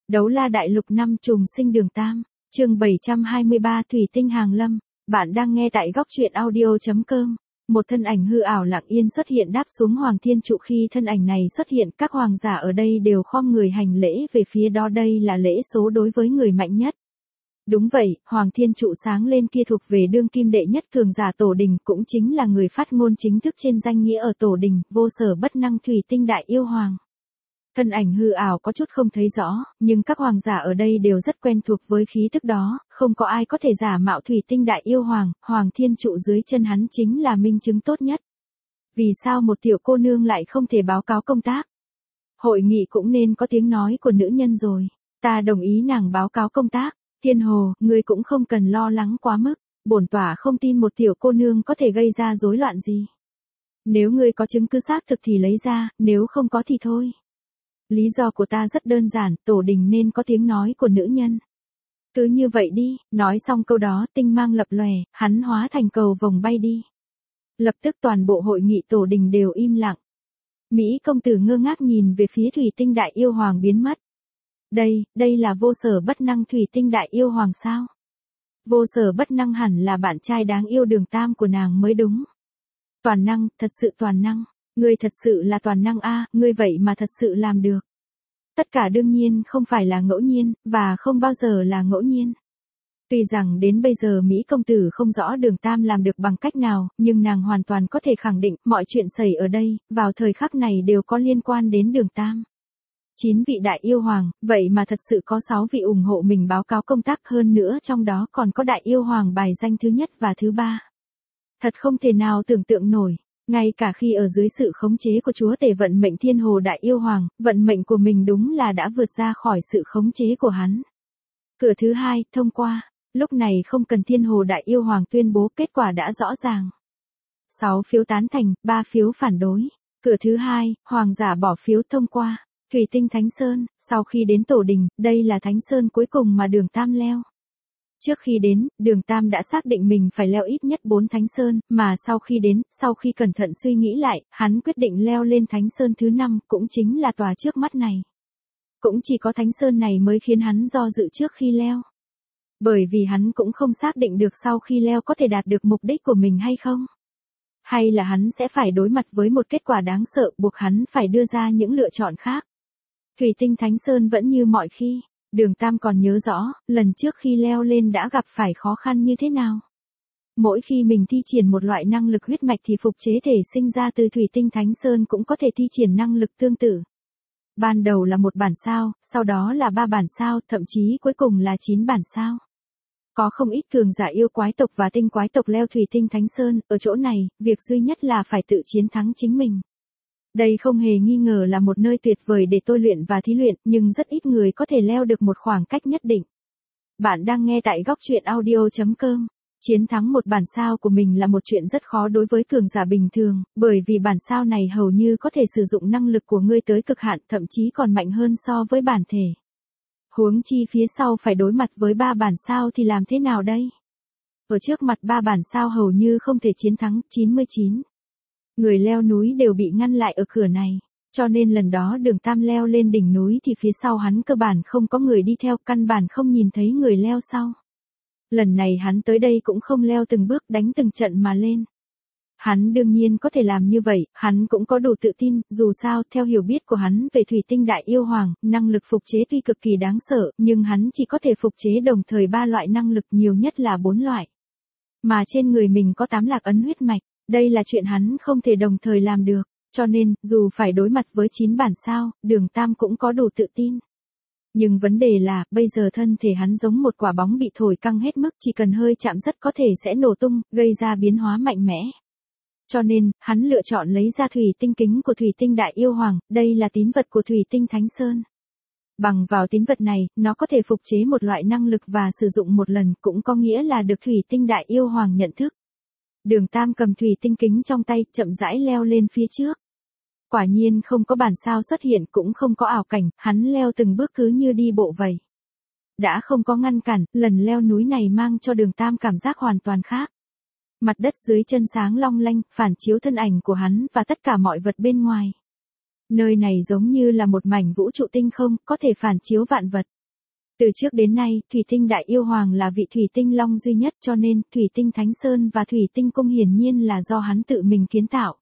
Đấu la đại lục năm trùng sinh đường Tam, chương 723 Thủy tinh hàng lâm. Bạn đang nghe tại góc truyện audio.com. Một thân ảnh hư ảo lặng yên xuất hiện đáp xuống Hoàng Thiên Trụ. Khi thân ảnh này xuất hiện, các hoàng giả ở đây đều khom người hành lễ về phía đó. Đây là lễ số đối với người mạnh nhất. Đúng vậy, Hoàng Thiên Trụ sáng lên kia thuộc về đương kim đệ nhất cường giả Tổ Đình, cũng chính là người phát ngôn chính thức trên danh nghĩa ở Tổ Đình, vô sở bất năng thủy tinh đại yêu hoàng. Thân ảnh hư ảo có chút không thấy rõ, nhưng các hoàng giả ở đây đều rất quen thuộc với khí tức đó, không có ai có thể giả mạo thủy tinh đại yêu hoàng. Hoàng Thiên Trụ dưới chân hắn chính là minh chứng tốt nhất. Vì sao một tiểu cô nương lại không thể báo cáo công tác? Hội nghị cũng nên có tiếng nói của nữ nhân rồi. Ta đồng ý nàng báo cáo công tác. Thiên Hồ, ngươi cũng không cần lo lắng quá mức, bổn tỏa không tin một tiểu cô nương có thể gây ra rối loạn gì. Nếu ngươi có chứng cứ xác thực thì lấy ra, nếu không có thì thôi. Lý do của ta rất đơn giản, Tổ Đình nên có tiếng nói của nữ nhân. Cứ như vậy đi, nói xong câu đó, tinh mang lập lòe, hắn hóa thành cầu vồng bay đi. Lập tức toàn bộ hội nghị Tổ Đình đều im lặng. Mỹ công tử ngơ ngác nhìn về phía thủy tinh đại yêu hoàng biến mất. Đây là vô sở bất năng thủy tinh đại yêu hoàng sao? Vô sở bất năng hẳn là bạn trai đáng yêu đường Tam của nàng mới đúng. Toàn năng, thật sự toàn năng. Ngươi thật sự là toàn năng a, ngươi vậy mà thật sự làm được. Tất cả đương nhiên không phải là ngẫu nhiên, và không bao giờ là ngẫu nhiên. Tuy rằng đến bây giờ Mỹ công tử không rõ đường Tam làm được bằng cách nào, nhưng nàng hoàn toàn có thể khẳng định mọi chuyện xảy ở đây, vào thời khắc này đều có liên quan đến đường Tam. 9 vị đại yêu hoàng, vậy mà thật sự có 6 vị ủng hộ mình báo cáo công tác, hơn nữa trong đó còn có đại yêu hoàng bài danh thứ nhất và thứ 3. Thật không thể nào tưởng tượng nổi. Ngay cả khi ở dưới sự khống chế của chúa tể vận mệnh Thiên Hồ đại yêu hoàng, vận mệnh của mình đúng là đã vượt ra khỏi sự khống chế của hắn. Cửa thứ 2, thông qua. Lúc này không cần Thiên Hồ đại yêu hoàng tuyên bố, kết quả đã rõ ràng. 6 phiếu tán thành, 3 phiếu phản đối. Cửa thứ 2, hoàng giả bỏ phiếu thông qua. Thủy tinh Thánh Sơn, sau khi đến Tổ Đình, đây là Thánh Sơn cuối cùng mà đường Tam leo. Trước khi đến, đường Tam đã xác định mình phải leo ít nhất 4 Thánh Sơn, mà sau khi đến, sau khi cẩn thận suy nghĩ lại, hắn quyết định leo lên Thánh Sơn thứ 5, cũng chính là tòa trước mắt này. Cũng chỉ có Thánh Sơn này mới khiến hắn do dự trước khi leo. Bởi vì hắn cũng không xác định được sau khi leo có thể đạt được mục đích của mình hay không. Hay là hắn sẽ phải đối mặt với một kết quả đáng sợ buộc hắn phải đưa ra những lựa chọn khác. Thủy tinh Thánh Sơn vẫn như mọi khi. Đường Tam còn nhớ rõ, lần trước khi leo lên đã gặp phải khó khăn như thế nào. Mỗi khi mình thi triển một loại năng lực huyết mạch thì phục chế thể sinh ra từ Thủy tinh Thánh Sơn cũng có thể thi triển năng lực tương tự. Ban đầu là 1 bản sao, sau đó là 3 bản sao, thậm chí cuối cùng là 9 bản sao. Có không ít cường giả yêu quái tộc và tinh quái tộc leo Thủy tinh Thánh Sơn, ở chỗ này, việc duy nhất là phải tự chiến thắng chính mình. Đây không hề nghi ngờ là một nơi tuyệt vời để tôi luyện và thí luyện, nhưng rất ít người có thể leo được một khoảng cách nhất định. Bạn đang nghe tại góc truyện audio.com. Chiến thắng một bản sao của mình là một chuyện rất khó đối với cường giả bình thường, bởi vì bản sao này hầu như có thể sử dụng năng lực của ngươi tới cực hạn, thậm chí còn mạnh hơn so với bản thể. Huống chi phía sau phải đối mặt với 3 bản sao thì làm thế nào đây? Ở trước mặt 3 bản sao hầu như không thể chiến thắng. 99 người leo núi đều bị ngăn lại ở cửa này, cho nên lần đó đường Tam leo lên đỉnh núi thì phía sau hắn cơ bản không có người đi theo, căn bản không nhìn thấy người leo sau. Lần này hắn tới đây cũng không leo từng bước đánh từng trận mà lên. Hắn đương nhiên có thể làm như vậy, hắn cũng có đủ tự tin, dù sao theo hiểu biết của hắn về Thủy tinh đại yêu hoàng, năng lực phục chế tuy cực kỳ đáng sợ, nhưng hắn chỉ có thể phục chế đồng thời 3 loại năng lực, nhiều nhất là 4 loại. Mà trên người mình có 8 lạc ấn huyết mạch. Đây là chuyện hắn không thể đồng thời làm được, cho nên, dù phải đối mặt với 9 bản sao, đường Tam cũng có đủ tự tin. Nhưng vấn đề là, bây giờ thân thể hắn giống một quả bóng bị thổi căng hết mức, chỉ cần hơi chạm rất có thể sẽ nổ tung, gây ra biến hóa mạnh mẽ. Cho nên, hắn lựa chọn lấy ra thủy tinh kính của Thủy tinh đại yêu hoàng, đây là tín vật của Thủy tinh Thánh Sơn. Bằng vào tín vật này, nó có thể phục chế một loại năng lực và sử dụng một lần, cũng có nghĩa là được Thủy tinh đại yêu hoàng nhận thức. Đường Tam cầm thủy tinh kính trong tay, chậm rãi leo lên phía trước. Quả nhiên không có bản sao xuất hiện, cũng không có ảo cảnh, hắn leo từng bước cứ như đi bộ vậy. Đã không có ngăn cản, lần leo núi này mang cho đường Tam cảm giác hoàn toàn khác. Mặt đất dưới chân sáng long lanh, phản chiếu thân ảnh của hắn và tất cả mọi vật bên ngoài. Nơi này giống như là một mảnh vũ trụ tinh không, có thể phản chiếu vạn vật. Từ trước đến nay, thủy tinh đại yêu hoàng là vị thủy tinh long duy nhất, cho nên thủy tinh Thánh Sơn và thủy tinh cung hiển nhiên là do hắn tự mình kiến tạo.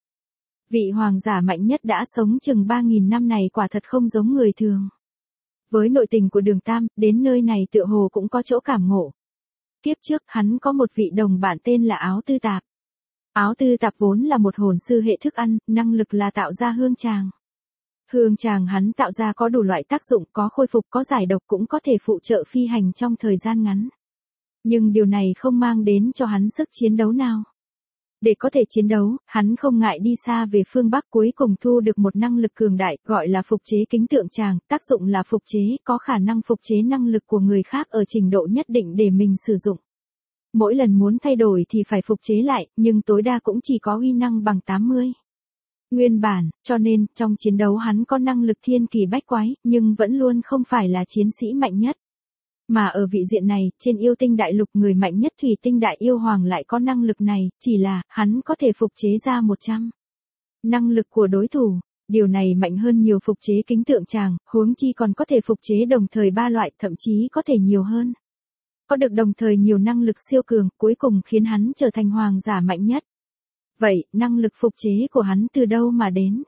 Vị hoàng giả mạnh nhất đã sống chừng 3.000 năm này quả thật không giống người thường. Với nội tình của Đường Tam, đến nơi này tựa hồ cũng có chỗ cảm ngộ. Kiếp trước hắn có một vị đồng bạn tên là Áo Tư Tạp. Áo Tư Tạp vốn là một hồn sư hệ thức ăn, năng lực là tạo ra hương tràng. Hương tràng hắn tạo ra có đủ loại tác dụng, có khôi phục, có giải độc, cũng có thể phụ trợ phi hành trong thời gian ngắn. Nhưng điều này không mang đến cho hắn sức chiến đấu nào. Để có thể chiến đấu, hắn không ngại đi xa về phương Bắc, cuối cùng thu được một năng lực cường đại, gọi là phục chế kính tượng tràng, tác dụng là phục chế, có khả năng phục chế năng lực của người khác ở trình độ nhất định để mình sử dụng. Mỗi lần muốn thay đổi thì phải phục chế lại, nhưng tối đa cũng chỉ có uy năng bằng 80. Nguyên bản, cho nên, trong chiến đấu hắn có năng lực thiên kỳ bách quái, nhưng vẫn luôn không phải là chiến sĩ mạnh nhất. Mà ở vị diện này, trên yêu tinh đại lục người mạnh nhất thủy tinh đại yêu hoàng lại có năng lực này, chỉ là, hắn có thể phục chế ra 100 năng lực của đối thủ. Điều này mạnh hơn nhiều phục chế kính tượng tràng, huống chi còn có thể phục chế đồng thời 3 loại, thậm chí có thể nhiều hơn. Có được đồng thời nhiều năng lực siêu cường, cuối cùng khiến hắn trở thành hoàng giả mạnh nhất. Vậy, năng lực phục chế của hắn từ đâu mà đến?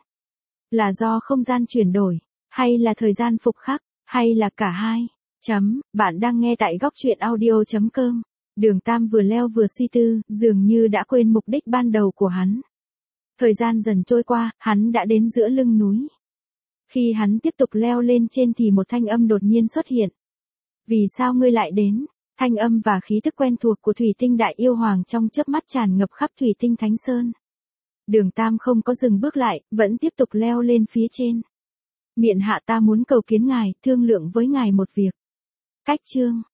Là do không gian chuyển đổi, hay là thời gian phục khắc, hay là cả hai? Bạn đang nghe tại góc truyện audio.com. Đường Tam vừa leo vừa suy tư, dường như đã quên mục đích ban đầu của hắn. Thời gian dần trôi qua, hắn đã đến giữa lưng núi. Khi hắn tiếp tục leo lên trên thì một thanh âm đột nhiên xuất hiện. Vì sao ngươi lại đến? Thanh âm và khí tức quen thuộc của thủy tinh đại yêu hoàng trong chớp mắt tràn ngập khắp thủy tinh Thánh Sơn. Đường Tam không có dừng bước lại, vẫn tiếp tục leo lên phía trên. Miện hạ ta muốn cầu kiến ngài, thương lượng với ngài một việc. Cách chương